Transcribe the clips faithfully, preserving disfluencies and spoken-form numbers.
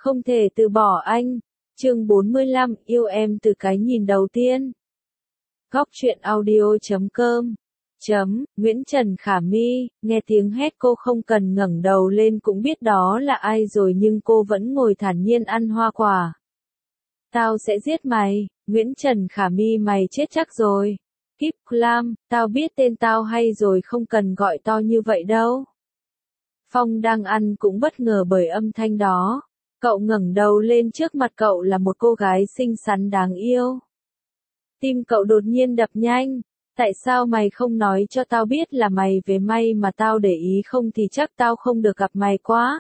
Không thể từ bỏ anh. Chương bốn mươi lăm, yêu em từ cái nhìn đầu tiên. Góc truyện audio chấm com chấm Nguyễn Trần Khả My, nghe tiếng hét cô không cần ngẩng đầu lên cũng biết đó là ai rồi nhưng cô vẫn ngồi thản nhiên ăn hoa quả. Tao sẽ giết mày, Nguyễn Trần Khả My, mày chết chắc rồi. Kíp Clam, tao biết tên tao hay rồi, không cần gọi to như vậy đâu. Phong đang ăn cũng bất ngờ bởi âm thanh đó. Cậu ngẩng đầu lên, trước mặt cậu là một cô gái xinh xắn đáng yêu. Tim cậu đột nhiên đập nhanh. Tại sao mày không nói cho tao biết là mày về, may mà tao để ý, không thì chắc tao không được gặp mày quá.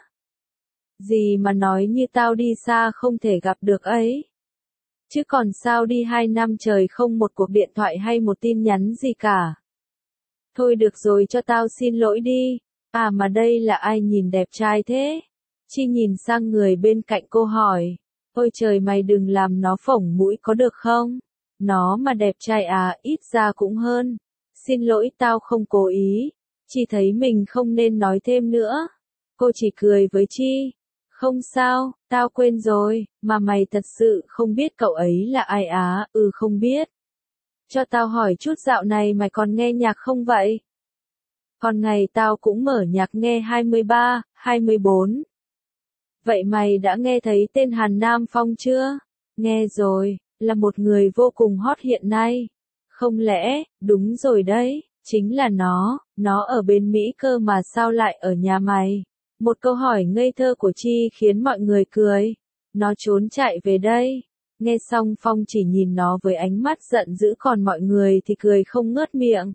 Gì mà nói như tao đi xa không thể gặp được ấy. Chứ còn sao đi hai năm trời không một cuộc điện thoại hay một tin nhắn gì cả. Thôi được rồi, cho tao xin lỗi đi. À mà đây là ai nhìn đẹp trai thế? Chi nhìn sang người bên cạnh cô hỏi. Ôi trời, mày đừng làm nó phổng mũi có được không? Nó mà đẹp trai à, ít ra cũng hơn. Xin lỗi, tao không cố ý. Chi thấy mình không nên nói thêm nữa. Cô chỉ cười với Chi. Không sao, tao quên rồi, mà mày thật sự không biết cậu ấy là ai á? Ừ, không biết. Cho tao hỏi chút, dạo này mày còn nghe nhạc không vậy? Còn ngày tao cũng mở nhạc nghe hai mươi ba, hai mươi bốn. Vậy mày đã nghe thấy tên Hàn Nam Phong chưa? Nghe rồi, là một người vô cùng hot hiện nay. Không lẽ, đúng rồi đấy, chính là nó, nó ở bên Mỹ cơ mà sao lại ở nhà mày? Một câu hỏi ngây thơ của Chi khiến mọi người cười. Nó trốn chạy về đây. Nghe xong Phong chỉ nhìn nó với ánh mắt giận dữ, còn mọi người thì cười không ngớt miệng.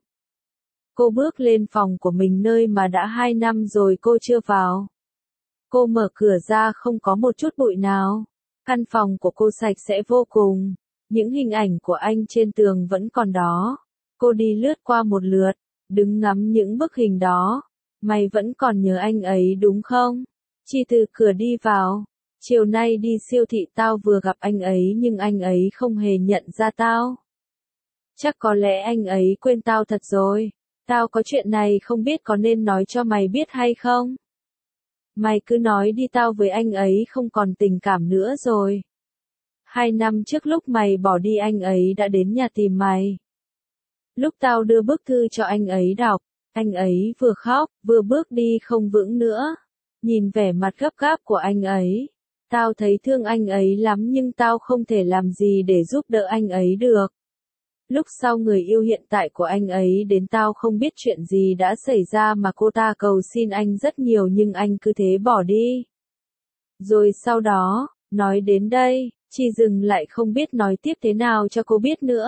Cô bước lên phòng của mình, nơi mà đã hai năm rồi cô chưa vào. Cô mở cửa ra, không có một chút bụi nào. Căn phòng của cô sạch sẽ vô cùng. Những hình ảnh của anh trên tường vẫn còn đó. Cô đi lướt qua một lượt, đứng ngắm những bức hình đó. Mày vẫn còn nhớ anh ấy đúng không? Chi từ cửa đi vào. Chiều nay đi siêu thị tao vừa gặp anh ấy nhưng anh ấy không hề nhận ra tao. Chắc có lẽ anh ấy quên tao thật rồi. Tao có chuyện này không biết có nên nói cho mày biết hay không? Mày cứ nói đi, tao với anh ấy không còn tình cảm nữa rồi. Hai năm trước lúc mày bỏ đi, anh ấy đã đến nhà tìm mày. Lúc tao đưa bức thư cho anh ấy đọc, anh ấy vừa khóc, vừa bước đi không vững nữa. Nhìn vẻ mặt gấp gáp của anh ấy, tao thấy thương anh ấy lắm nhưng tao không thể làm gì để giúp đỡ anh ấy được. Lúc sau người yêu hiện tại của anh ấy đến, tao không biết chuyện gì đã xảy ra mà cô ta cầu xin anh rất nhiều nhưng anh cứ thế bỏ đi. Rồi sau đó, nói đến đây, Chi dừng lại không biết nói tiếp thế nào cho cô biết nữa.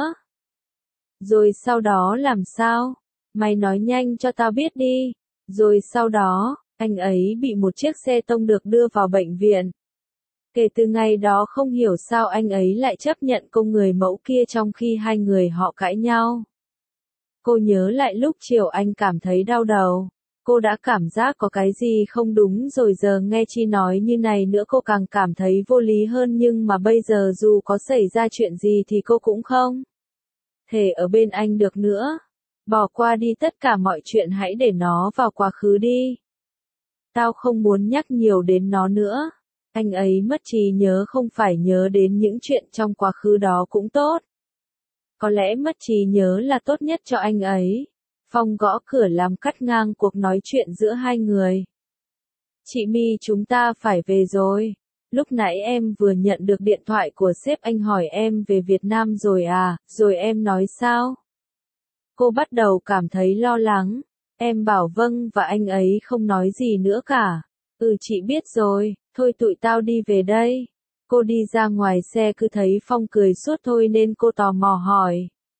Rồi sau đó làm sao? Mày nói nhanh cho tao biết đi. Rồi sau đó, anh ấy bị một chiếc xe tông được đưa vào bệnh viện. Kể từ ngày đó không hiểu sao anh ấy lại chấp nhận cô người mẫu kia trong khi hai người họ cãi nhau. Cô nhớ lại lúc chiều anh cảm thấy đau đầu. Cô đã cảm giác có cái gì không đúng rồi, giờ nghe Chi nói như này nữa cô càng cảm thấy vô lý hơn, nhưng mà bây giờ dù có xảy ra chuyện gì thì cô cũng không thể ở bên anh được nữa. Bỏ qua đi tất cả mọi chuyện, hãy để nó vào quá khứ đi. Tao không muốn nhắc nhiều đến nó nữa. Anh ấy mất trí nhớ, không phải nhớ đến những chuyện trong quá khứ đó cũng tốt. Có lẽ mất trí nhớ là tốt nhất cho anh ấy. Phong gõ cửa làm cắt ngang cuộc nói chuyện giữa hai người. Chị My, chúng ta phải về rồi. Lúc nãy em vừa nhận được điện thoại của sếp, anh hỏi em về Việt Nam rồi à, rồi em nói sao? Cô bắt đầu cảm thấy lo lắng. Em bảo vâng và anh ấy không nói gì nữa cả. Ừ, chị biết rồi, thôi tụi tao đi về đây. Cô đi ra ngoài xe cứ thấy Phong cười suốt thôi nên cô tò mò hỏi.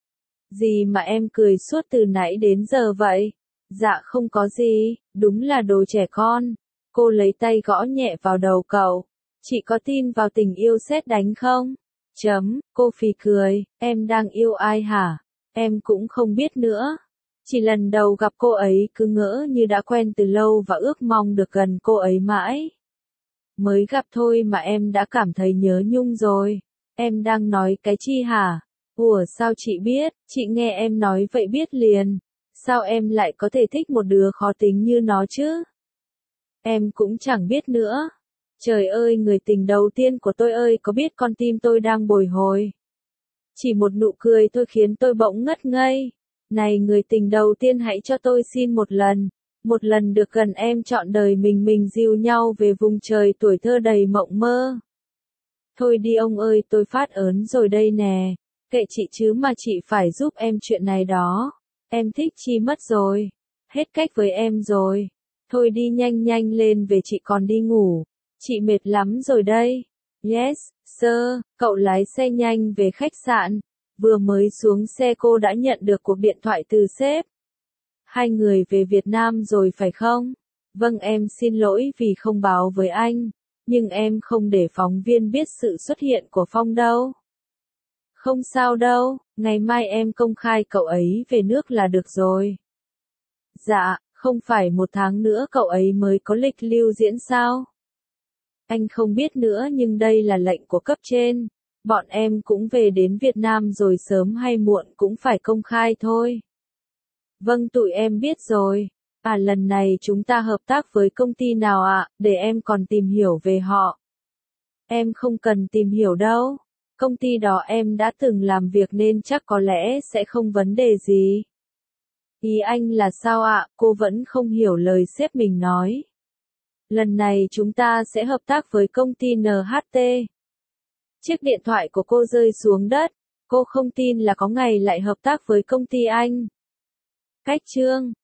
Gì mà em cười suốt từ nãy đến giờ vậy? Dạ không có gì, đúng là đồ trẻ con. Cô lấy tay gõ nhẹ vào đầu cậu. Chị có tin vào tình yêu sét đánh không? Chấm, cô phì cười, em đang yêu ai hả? Em cũng không biết nữa. Chỉ lần đầu gặp cô ấy cứ ngỡ như đã quen từ lâu và ước mong được gần cô ấy mãi. Mới gặp thôi mà em đã cảm thấy nhớ nhung rồi. Em đang nói cái chi hả? Ủa sao chị biết? Chị nghe em nói vậy biết liền. Sao em lại có thể thích một đứa khó tính như nó chứ? Em cũng chẳng biết nữa. Trời ơi, người tình đầu tiên của tôi ơi, có biết con tim tôi đang bồi hồi. Chỉ một nụ cười thôi khiến tôi bỗng ngất ngây. Này người tình đầu tiên, hãy cho tôi xin một lần. Một lần được gần em, trọn đời mình mình dìu nhau về vùng trời tuổi thơ đầy mộng mơ. Thôi đi ông ơi, tôi phát ớn rồi đây nè. Kệ chị chứ mà chị phải giúp em chuyện này đó. Em thích Chi mất rồi. Hết cách với em rồi. Thôi đi nhanh nhanh lên về, chị còn đi ngủ. Chị mệt lắm rồi đây. Yes, sir, cậu lái xe nhanh về khách sạn. Vừa mới xuống xe cô đã nhận được cuộc điện thoại từ sếp. Hai người về Việt Nam rồi phải không? Vâng, em xin lỗi vì không báo với anh. Nhưng em không để phóng viên biết sự xuất hiện của Phong đâu. Không sao đâu, ngày mai em công khai cậu ấy về nước là được rồi. Dạ, không phải một tháng nữa cậu ấy mới có lịch lưu diễn sao? Anh không biết nữa, nhưng đây là lệnh của cấp trên. Bọn em cũng về đến Việt Nam rồi, sớm hay muộn cũng phải công khai thôi. Vâng, tụi em biết rồi. À, lần này chúng ta hợp tác với công ty nào ạ, để em còn tìm hiểu về họ. Em không cần tìm hiểu đâu. Công ty đó em đã từng làm việc nên chắc có lẽ sẽ không vấn đề gì. Ý anh là sao ạ? Cô vẫn không hiểu lời sếp mình nói. Lần này chúng ta sẽ hợp tác với công ty en hát tê. Chiếc điện thoại của cô rơi xuống đất. Cô không tin là có ngày lại hợp tác với công ty anh. Cách chương